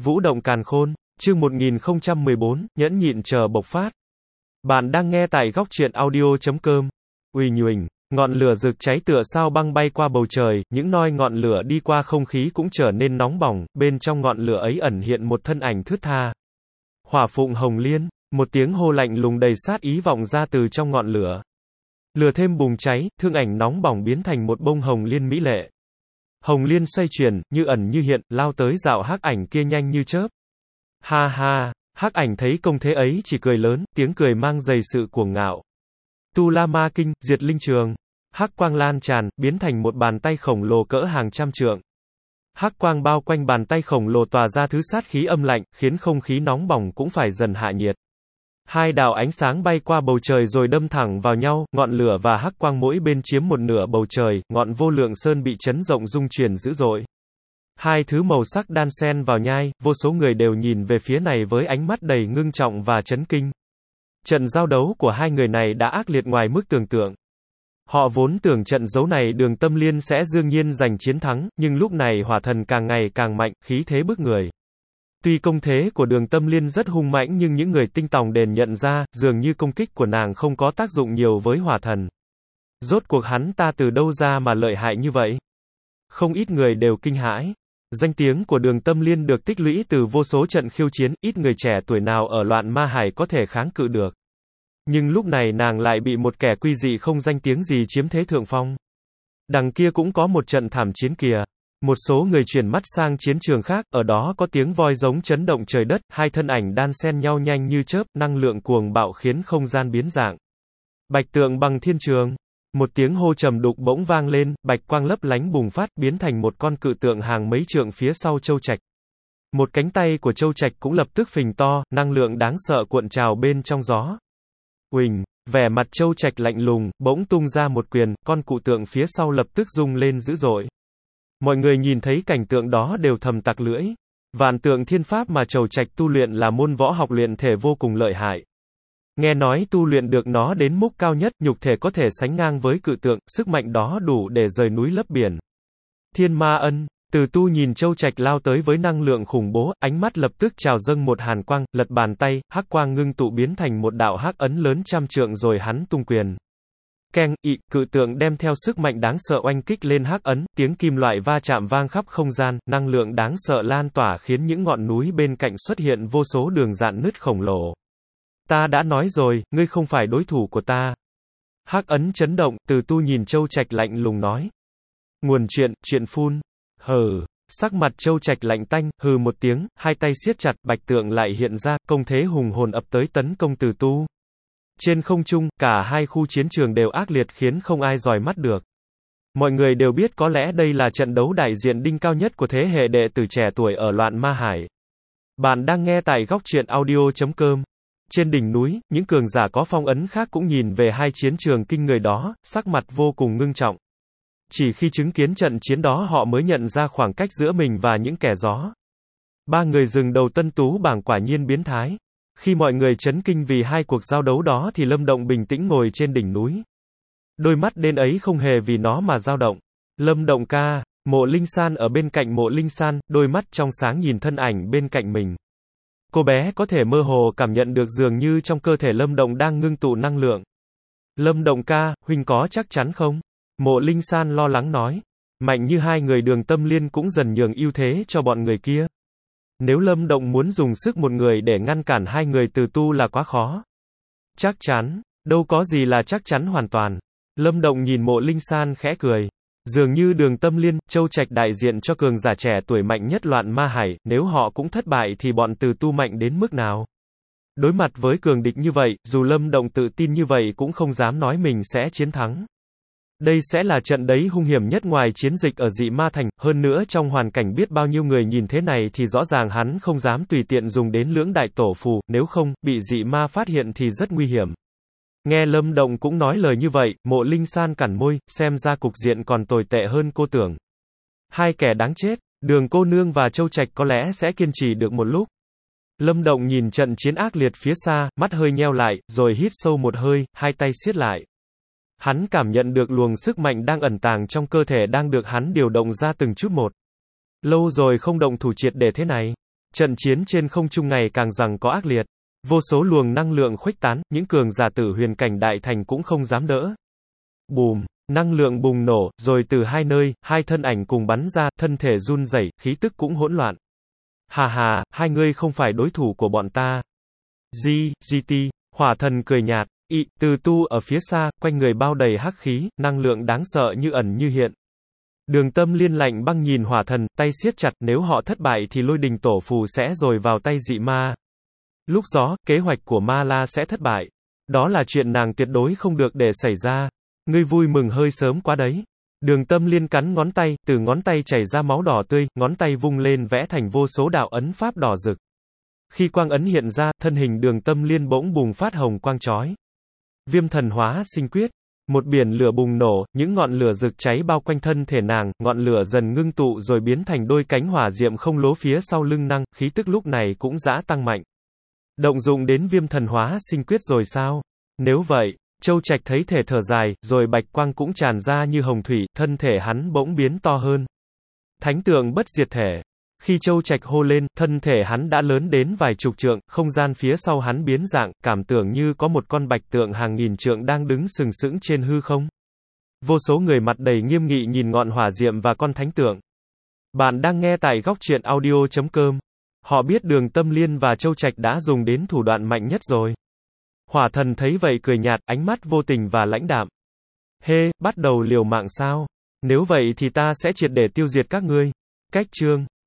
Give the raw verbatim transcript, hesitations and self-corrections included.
Vũ động càn khôn, chương một nghìn không trăm mười bốn, nhẫn nhịn chờ bộc phát. Bạn đang nghe tại góc truyện audio chấm com. Uỳnh uỳnh, ngọn lửa rực cháy tựa sao băng bay qua bầu trời, những noi ngọn lửa đi qua không khí cũng trở nên nóng bỏng, bên trong ngọn lửa ấy ẩn hiện một thân ảnh thướt tha. Hỏa phụng hồng liên, một tiếng hô lạnh lùng đầy sát ý vọng ra từ trong ngọn lửa. Lửa thêm bùng cháy, thương ảnh nóng bỏng biến thành một bông hồng liên mỹ lệ. Hồng liên xoay chuyển, như ẩn như hiện, lao tới dạo hắc ảnh kia nhanh như chớp. Ha ha, hắc ảnh thấy công thế ấy chỉ cười lớn, tiếng cười mang đầy sự cuồng ngạo. Tu La Ma Kinh, diệt linh trường. Hắc quang lan tràn, biến thành một bàn tay khổng lồ cỡ hàng trăm trượng. Hắc quang bao quanh bàn tay khổng lồ tỏa ra thứ sát khí âm lạnh, khiến không khí nóng bỏng cũng phải dần hạ nhiệt. Hai đạo ánh sáng bay qua bầu trời rồi đâm thẳng vào nhau, ngọn lửa và hắc quang mỗi bên chiếm một nửa bầu trời, ngọn vô lượng sơn bị chấn rộng rung chuyển dữ dội. Hai thứ màu sắc đan xen vào nhai, vô số người đều nhìn về phía này với ánh mắt đầy ngưng trọng và chấn kinh. Trận giao đấu của hai người này đã ác liệt ngoài mức tưởng tượng. Họ vốn tưởng trận đấu này Đường Tâm Liên sẽ đương nhiên giành chiến thắng, nhưng lúc này hỏa thần càng ngày càng mạnh, khí thế bức người. Tuy công thế của Đường Tâm Liên rất hung mãnh nhưng những người tinh tòng đền nhận ra, dường như công kích của nàng không có tác dụng nhiều với hỏa thần. Rốt cuộc hắn ta từ đâu ra mà lợi hại như vậy? Không ít người đều kinh hãi. Danh tiếng của Đường Tâm Liên được tích lũy từ vô số trận khiêu chiến, ít người trẻ tuổi nào ở loạn ma hải có thể kháng cự được. Nhưng lúc này nàng lại bị một kẻ quy dị không danh tiếng gì chiếm thế thượng phong. Đằng kia cũng có một trận thảm chiến kìa. Một số người chuyển mắt sang chiến trường khác, ở đó có tiếng voi giống chấn động trời đất, hai thân ảnh đan xen nhau nhanh như chớp, năng lượng cuồng bạo khiến không gian biến dạng. Bạch tượng bằng thiên trường. Một tiếng hô trầm đục bỗng vang lên, bạch quang lấp lánh bùng phát, biến thành một con cự tượng hàng mấy trượng phía sau Châu Trạch. Một cánh tay của Châu Trạch cũng lập tức phình to, năng lượng đáng sợ cuộn trào bên trong gió. Uỳnh, vẻ mặt Châu Trạch lạnh lùng, bỗng tung ra một quyền, con cụ tượng phía sau lập tức rung lên dữ dội. Mọi người nhìn thấy cảnh tượng đó đều thầm tặc lưỡi. Vạn tượng thiên pháp mà Châu Trạch tu luyện là môn võ học luyện thể vô cùng lợi hại. Nghe nói tu luyện được nó đến mức cao nhất, nhục thể có thể sánh ngang với cự tượng, sức mạnh đó đủ để rời núi lấp biển. Thiên Ma Ân, Từ Tu nhìn Châu Trạch lao tới với năng lượng khủng bố, ánh mắt lập tức trào dâng một hàn quang, lật bàn tay, hắc quang ngưng tụ biến thành một đạo hắc ấn lớn trăm trượng rồi hắn tung quyền. Keng, ị, cự tượng đem theo sức mạnh đáng sợ oanh kích lên hắc ấn, tiếng kim loại va chạm vang khắp không gian, năng lượng đáng sợ lan tỏa khiến những ngọn núi bên cạnh xuất hiện vô số đường rạn nứt khổng lồ. Ta đã nói rồi, ngươi không phải đối thủ của ta. Hắc ấn chấn động, Từ Tu nhìn Châu Trạch lạnh lùng nói. Nguồn chuyện, chuyện phun. Hừ, sắc mặt Châu Trạch lạnh tanh, hừ một tiếng, hai tay siết chặt, bạch tượng lại hiện ra, công thế hùng hồn ập tới tấn công Từ Tu. Trên không trung, cả hai khu chiến trường đều ác liệt khiến không ai dòi mắt được. Mọi người đều biết có lẽ đây là trận đấu đại diện đỉnh cao nhất của thế hệ đệ tử trẻ tuổi ở loạn ma hải. Bạn đang nghe tại góc truyện audio chấm com. Trên đỉnh núi, những cường giả có phong ấn khác cũng nhìn về hai chiến trường kinh người đó, sắc mặt vô cùng ngưng trọng. Chỉ khi chứng kiến trận chiến đó họ mới nhận ra khoảng cách giữa mình và những kẻ gió. Ba người dừng đầu tân tú bảng quả nhiên biến thái. Khi mọi người chấn kinh vì hai cuộc giao đấu đó thì Lâm Động bình tĩnh ngồi trên đỉnh núi. Đôi mắt đen ấy không hề vì nó mà dao động. Lâm Động ca, Mộ Linh San ở bên cạnh Mộ Linh San, đôi mắt trong sáng nhìn thân ảnh bên cạnh mình. Cô bé có thể mơ hồ cảm nhận được dường như trong cơ thể Lâm Động đang ngưng tụ năng lượng. Lâm Động ca, huynh có chắc chắn không? Mộ Linh San lo lắng nói. Mạnh như hai người Đường Tâm Liên cũng dần nhường ưu thế cho bọn người kia. Nếu Lâm Động muốn dùng sức một người để ngăn cản hai người Từ Tu là quá khó. Chắc chắn, đâu có gì là chắc chắn hoàn toàn. Lâm Động nhìn Mộ Linh San khẽ cười. Dường như Đường Tâm Liên, Châu Trạch đại diện cho cường giả trẻ tuổi mạnh nhất loạn ma hải, nếu họ cũng thất bại thì bọn Từ Tu mạnh đến mức nào? Đối mặt với cường địch như vậy, dù Lâm Động tự tin như vậy cũng không dám nói mình sẽ chiến thắng. Đây sẽ là trận đấy hung hiểm nhất ngoài chiến dịch ở Dị Ma Thành, hơn nữa trong hoàn cảnh biết bao nhiêu người nhìn thế này thì rõ ràng hắn không dám tùy tiện dùng đến lưỡng đại tổ phù, nếu không, bị dị ma phát hiện thì rất nguy hiểm. Nghe Lâm Động cũng nói lời như vậy, Mộ Linh San cắn môi, xem ra cục diện còn tồi tệ hơn cô tưởng. Hai kẻ đáng chết, Đường cô nương và Châu Trạch có lẽ sẽ kiên trì được một lúc. Lâm Động nhìn trận chiến ác liệt phía xa, mắt hơi nheo lại, rồi hít sâu một hơi, hai tay siết lại. Hắn cảm nhận được luồng sức mạnh đang ẩn tàng trong cơ thể đang được hắn điều động ra từng chút một. Lâu rồi không động thủ triệt để thế này. Trận chiến trên không trung ngày càng giằng có ác liệt. Vô số luồng năng lượng khuếch tán, những cường giả tử huyền cảnh đại thành cũng không dám đỡ. Bùm, năng lượng bùng nổ, rồi từ hai nơi, hai thân ảnh cùng bắn ra, thân thể run rẩy, khí tức cũng hỗn loạn. Hà hà, hai ngươi không phải đối thủ của bọn ta. Di, Di Ti, hỏa thần cười nhạt, ị, từ tu ở phía xa, quanh người bao đầy hắc khí, năng lượng đáng sợ như ẩn như hiện. Đường Tâm Liên lạnh băng nhìn hỏa thần, tay siết chặt, nếu họ thất bại thì lôi đình tổ phù sẽ rồi vào tay dị ma. Lúc đó, kế hoạch của Ma La sẽ thất bại. Đó là chuyện nàng tuyệt đối không được để xảy ra. Ngươi vui mừng hơi sớm quá đấy. Đường Tâm Liên cắn ngón tay, từ ngón tay chảy ra máu đỏ tươi, ngón tay vung lên vẽ thành vô số đạo ấn pháp đỏ rực. Khi quang ấn hiện ra, thân hình Đường Tâm Liên bỗng bùng phát hồng quang chói. Viêm thần hóa sinh quyết. Một biển lửa bùng nổ, những ngọn lửa rực cháy bao quanh thân thể nàng, ngọn lửa dần ngưng tụ rồi biến thành đôi cánh hỏa diệm không lố phía sau lưng nàng, khí tức lúc này cũng dã tăng mạnh. Động dụng đến viêm thần hóa sinh quyết rồi sao? Nếu vậy, Châu Trạch thấy thể thở dài, rồi bạch quang cũng tràn ra như hồng thủy, thân thể hắn bỗng biến to hơn. Thánh tượng bất diệt thể. Khi Châu Trạch hô lên, thân thể hắn đã lớn đến vài chục trượng, không gian phía sau hắn biến dạng, cảm tưởng như có một con bạch tượng hàng nghìn trượng đang đứng sừng sững trên hư không. Vô số người mặt đầy nghiêm nghị nhìn ngọn hỏa diệm và con thánh tượng. Bạn đang nghe tại góc truyện audio chấm com. Họ biết Đường Tâm Liên và Châu Trạch đã dùng đến thủ đoạn mạnh nhất rồi. Hỏa thần thấy vậy cười nhạt, ánh mắt vô tình và lãnh đạm. Hê, bắt đầu liều mạng sao? Nếu vậy thì ta sẽ triệt để tiêu diệt các ngươi. Cách chương